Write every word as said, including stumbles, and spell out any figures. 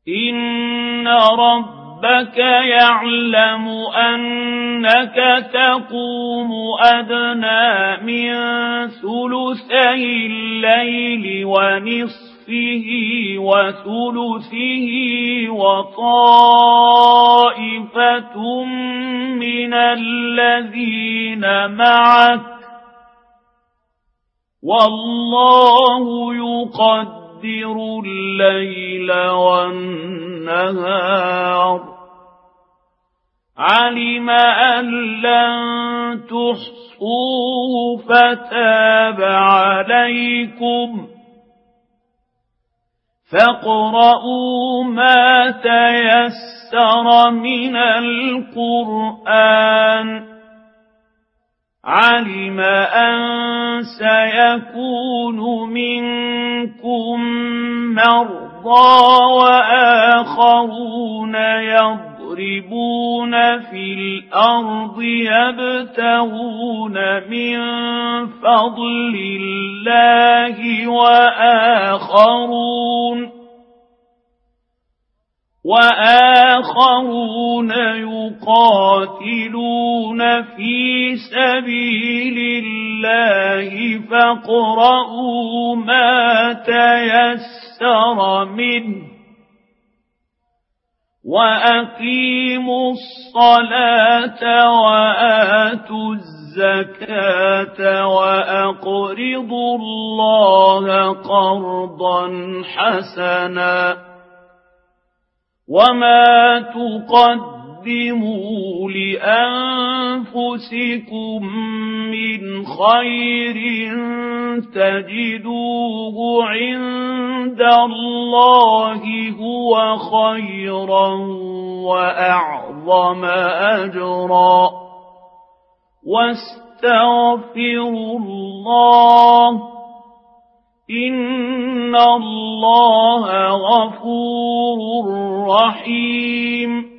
إن ربك يعلم أنك تقوم أدنى من ثلثي الليل ونصفه وثلثه وطائفة من الذين معك والله يقدر الليل والنهار علم أن لن تحصوه فتاب عليكم فاقرؤوا ما تيسر من القرآن علم أن سيكون منكم مرضى وآخرون يضربون في الأرض يبتغون من فضل الله وآخرون وآخرون يقاتلون في سبيل الله فاقرؤوا ما تيسر منه وأقيموا الصلاة وآتوا الزكاة وأقرضوا الله قرضا حسنا وما تقدموا لأنفسكم من خير تجدوه عند الله هو خيرا وأعظم أجرا واستغفروا الله إن الله غفور رحيم